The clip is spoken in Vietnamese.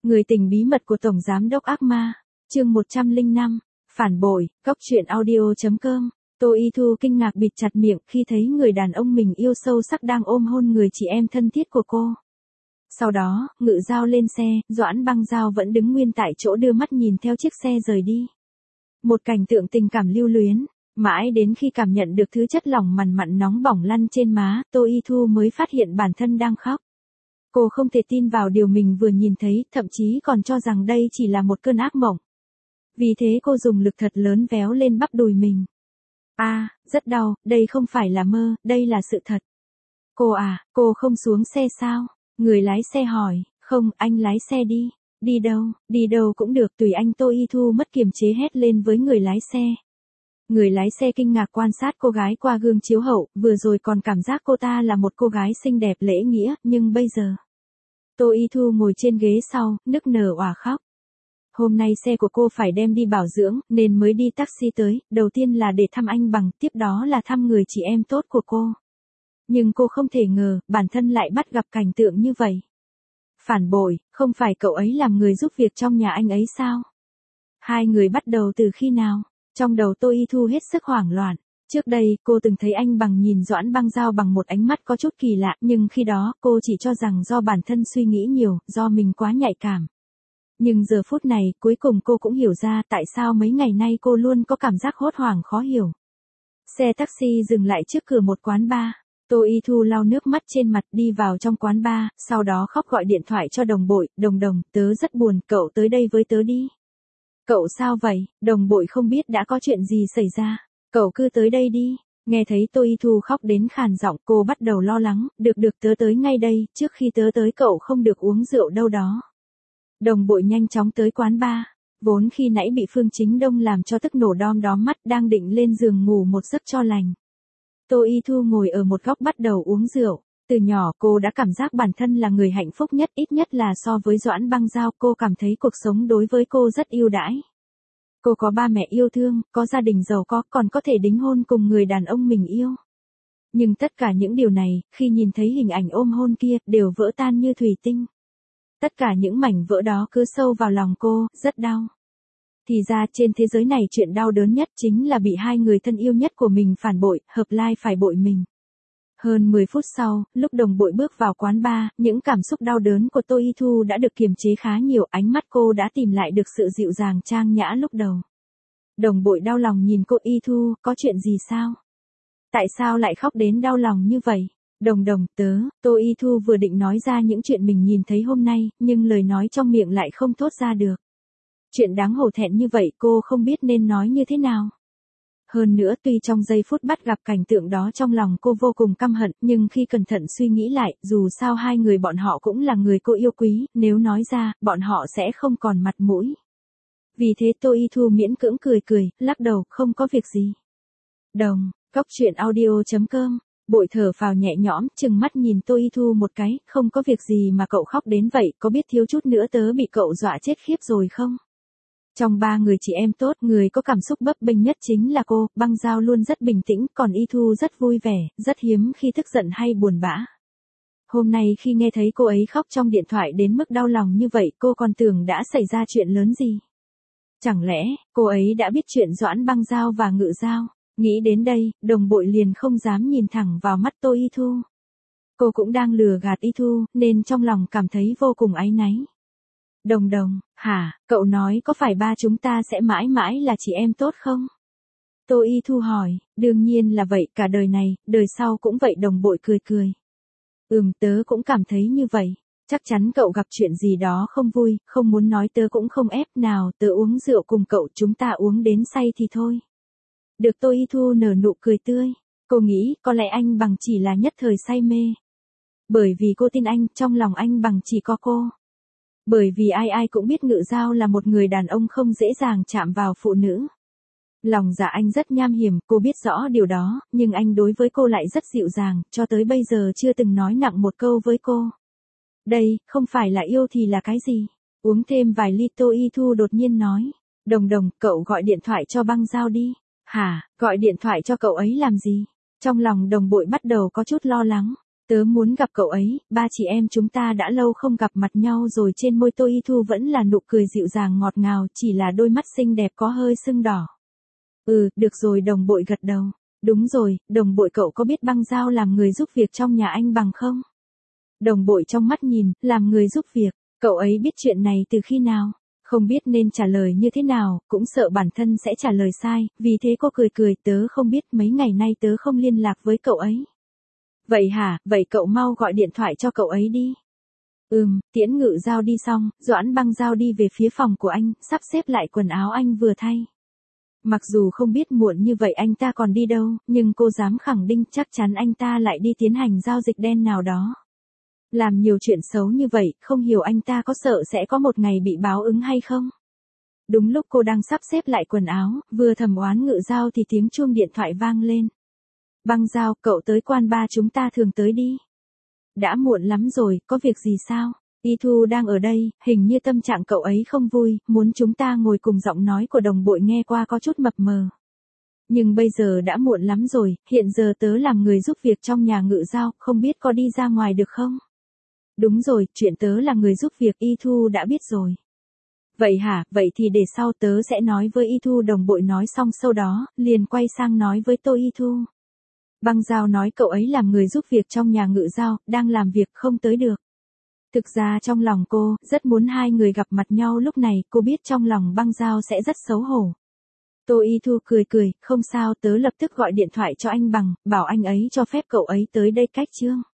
Người tình bí mật của Tổng Giám đốc ác ma, chương 105, phản bội, Cóc truyện audio.com. Tô Y Thu kinh ngạc bịt chặt miệng khi thấy người đàn ông mình yêu sâu sắc đang ôm hôn người chị em thân thiết của cô. Sau đó, Ngự Giao lên xe, Doãn Băng Giao vẫn đứng nguyên tại chỗ đưa mắt nhìn theo chiếc xe rời đi. Một cảnh tượng tình cảm lưu luyến, mãi đến khi cảm nhận được thứ chất lỏng mằn mặn nóng bỏng lăn trên má, Tô Y Thu mới phát hiện bản thân đang khóc. Cô không thể tin vào điều mình vừa nhìn thấy, thậm chí còn cho rằng đây chỉ là một cơn ác mộng. Vì thế cô dùng lực thật lớn véo lên bắp đùi mình. Rất đau, đây không phải là mơ, đây là sự thật. Cô không xuống xe sao? Người lái xe hỏi, không, anh lái xe đi. Đi đâu cũng được, tùy anh. Tô Y Thu mất kiềm chế hét lên với người lái xe. Người lái xe kinh ngạc quan sát cô gái qua gương chiếu hậu, vừa rồi còn cảm giác cô ta là một cô gái xinh đẹp lễ nghĩa, nhưng bây giờ. Tô Y Thu ngồi trên ghế sau, nức nở òa khóc. Hôm nay xe của cô phải đem đi bảo dưỡng, nên mới đi taxi tới, đầu tiên là để thăm anh Bằng, tiếp đó là thăm người chị em tốt của cô. Nhưng cô không thể ngờ, bản thân lại bắt gặp cảnh tượng như vậy. Phản bội, không phải cậu ấy làm người giúp việc trong nhà anh ấy sao? Hai người bắt đầu từ khi nào? Trong đầu Tô Y Thu hết sức hoảng loạn. Trước đây, cô từng thấy anh Bằng nhìn Doãn Băng Giao bằng một ánh mắt có chút kỳ lạ, nhưng khi đó, cô chỉ cho rằng do bản thân suy nghĩ nhiều, do mình quá nhạy cảm. Nhưng giờ phút này, cuối cùng cô cũng hiểu ra tại sao mấy ngày nay cô luôn có cảm giác hốt hoảng khó hiểu. Xe taxi dừng lại trước cửa một quán bar. Tô Y Thu lau nước mắt trên mặt đi vào trong quán bar, sau đó khóc gọi điện thoại cho đồng bội, đồng, tớ rất buồn, cậu tới đây với tớ đi. Cậu sao vậy? Đồng bội không biết đã có chuyện gì xảy ra. Cậu cứ tới đây đi. Nghe thấy Tô Y Thu khóc đến khàn giọng, cô bắt đầu lo lắng, được tớ tới ngay đây, trước khi tớ tới cậu không được uống rượu đâu đó. Đồng bội nhanh chóng tới quán bar, vốn khi nãy bị Phương Chính Đông làm cho tức nổ đom đóm mắt đang định lên giường ngủ một giấc cho lành. Tô Y Thu ngồi ở một góc bắt đầu uống rượu, từ nhỏ cô đã cảm giác bản thân là người hạnh phúc nhất, ít nhất là so với Doãn Băng Giao, cô cảm thấy cuộc sống đối với cô rất ưu đãi. Cô có ba mẹ yêu thương, có gia đình giàu có, còn có thể đính hôn cùng người đàn ông mình yêu. Nhưng tất cả những điều này, khi nhìn thấy hình ảnh ôm hôn kia, đều vỡ tan như thủy tinh. Tất cả những mảnh vỡ đó cứ sâu vào lòng cô, rất đau. Thì ra trên thế giới này chuyện đau đớn nhất chính là bị hai người thân yêu nhất của mình phản bội, hợp lai phải bội mình. Hơn 10 phút sau, lúc đồng bội bước vào quán bar, những cảm xúc đau đớn của Tô Y Thu đã được kiềm chế khá nhiều, ánh mắt cô đã tìm lại được sự dịu dàng trang nhã lúc đầu. Đồng bội đau lòng nhìn cô. Y Thu, có chuyện gì sao? Tại sao lại khóc đến đau lòng như vậy? Đồng, Tô Y Thu vừa định nói ra những chuyện mình nhìn thấy hôm nay, nhưng lời nói trong miệng lại không thốt ra được. Chuyện đáng hổ thẹn như vậy cô không biết nên nói như thế nào. Hơn nữa tuy trong giây phút bắt gặp cảnh tượng đó trong lòng cô vô cùng căm hận, nhưng khi cẩn thận suy nghĩ lại, dù sao hai người bọn họ cũng là người cô yêu quý, nếu nói ra, bọn họ sẽ không còn mặt mũi. Vì thế Tô Y Thu miễn cưỡng cười, lắc đầu, không có việc gì. Cóc truyện audio.com. Bội thở phào nhẹ nhõm, chừng mắt nhìn Tô Y Thu một cái, không có việc gì mà cậu khóc đến vậy, có biết thiếu chút nữa tớ bị cậu dọa chết khiếp rồi không? Trong ba người chị em tốt, người có cảm xúc bấp bênh nhất chính là cô. Băng Giao luôn rất bình tĩnh, còn Y Thu rất vui vẻ, rất hiếm khi tức giận hay buồn bã. Hôm nay khi nghe thấy cô ấy khóc trong điện thoại đến mức đau lòng như vậy, cô còn tưởng đã xảy ra chuyện lớn gì. Chẳng lẽ, cô ấy đã biết chuyện Doãn Băng Giao và Ngự Giao? Nghĩ đến đây, đồng bội liền không dám nhìn thẳng vào mắt Tô Y Thu. Cô cũng đang lừa gạt Y Thu, nên trong lòng cảm thấy vô cùng áy náy. Đồng, cậu nói có phải ba chúng ta sẽ mãi mãi là chị em tốt không? Tô Y Thu hỏi, đương nhiên là vậy, cả đời này, đời sau cũng vậy. Đồng bội cười. Tớ cũng cảm thấy như vậy. Chắc chắn cậu gặp chuyện gì đó không vui, không muốn nói tớ cũng không ép, nào tớ uống rượu cùng cậu, chúng ta uống đến say thì thôi. Được. Tô Y Thu nở nụ cười tươi. Cô nghĩ có lẽ anh Bằng chỉ là nhất thời say mê. Bởi vì cô tin anh, trong lòng anh Bằng chỉ có cô. Bởi vì ai cũng biết Ngự Giao là một người đàn ông không dễ dàng chạm vào phụ nữ. Lòng dạ anh rất nham hiểm, cô biết rõ điều đó, nhưng anh đối với cô lại rất dịu dàng, cho tới bây giờ chưa từng nói nặng một câu với cô. Đây, không phải là yêu thì là cái gì? Uống thêm vài ly. Tô Y Thu đột nhiên nói. Đồng, cậu gọi điện thoại cho Băng Giao đi. Hả, gọi điện thoại cho cậu ấy làm gì? Trong lòng đồng bội bắt đầu có chút lo lắng. Tớ muốn gặp cậu ấy, ba chị em chúng ta đã lâu không gặp mặt nhau rồi. Trên môi Tô Y Thu vẫn là nụ cười dịu dàng ngọt ngào, chỉ là đôi mắt xinh đẹp có hơi sưng đỏ. Được rồi, đồng bội gật đầu. Đúng rồi, đồng bội cậu có biết băng giao làm người giúp việc trong nhà anh Bằng không? Đồng bội trong mắt nhìn, làm người giúp việc, cậu ấy biết chuyện này từ khi nào? Không biết nên trả lời như thế nào, cũng sợ bản thân sẽ trả lời sai, vì thế cô cười cười, tớ không biết, mấy ngày nay tớ không liên lạc với cậu ấy. Vậy hả, vậy cậu mau gọi điện thoại cho cậu ấy đi. Tiễn Ngự Giao đi xong, Doãn Băng Giao đi về phía phòng của anh, sắp xếp lại quần áo anh vừa thay. Mặc dù không biết muộn như vậy anh ta còn đi đâu, nhưng cô dám khẳng định chắc chắn anh ta lại đi tiến hành giao dịch đen nào đó. Làm nhiều chuyện xấu như vậy, không hiểu anh ta có sợ sẽ có một ngày bị báo ứng hay không? Đúng lúc cô đang sắp xếp lại quần áo, vừa thầm oán Ngự Giao thì tiếng chuông điện thoại vang lên. Băng Giao, cậu tới quán bar chúng ta thường tới đi. Đã muộn lắm rồi, có việc gì sao? Y Thu đang ở đây, hình như tâm trạng cậu ấy không vui, muốn chúng ta ngồi cùng. Giọng nói của đồng bội nghe qua có chút mập mờ. Nhưng bây giờ đã muộn lắm rồi, hiện giờ tớ làm người giúp việc trong nhà Ngự Giao, không biết có đi ra ngoài được không? Đúng rồi, chuyện tớ là người giúp việc Y Thu đã biết rồi. Vậy hả, vậy thì để sau tớ sẽ nói với Y Thu. Đồng bội nói xong sau đó, liền quay sang nói với Tô Y Thu. Băng Giao nói cậu ấy làm người giúp việc trong nhà Ngự Giao, đang làm việc không tới được. Thực ra trong lòng cô, rất muốn hai người gặp mặt nhau lúc này, cô biết trong lòng Băng Giao sẽ rất xấu hổ. Tô Y Thu cười cười, không sao, tớ lập tức gọi điện thoại cho anh Bằng, bảo anh ấy cho phép cậu ấy tới đây cách chương.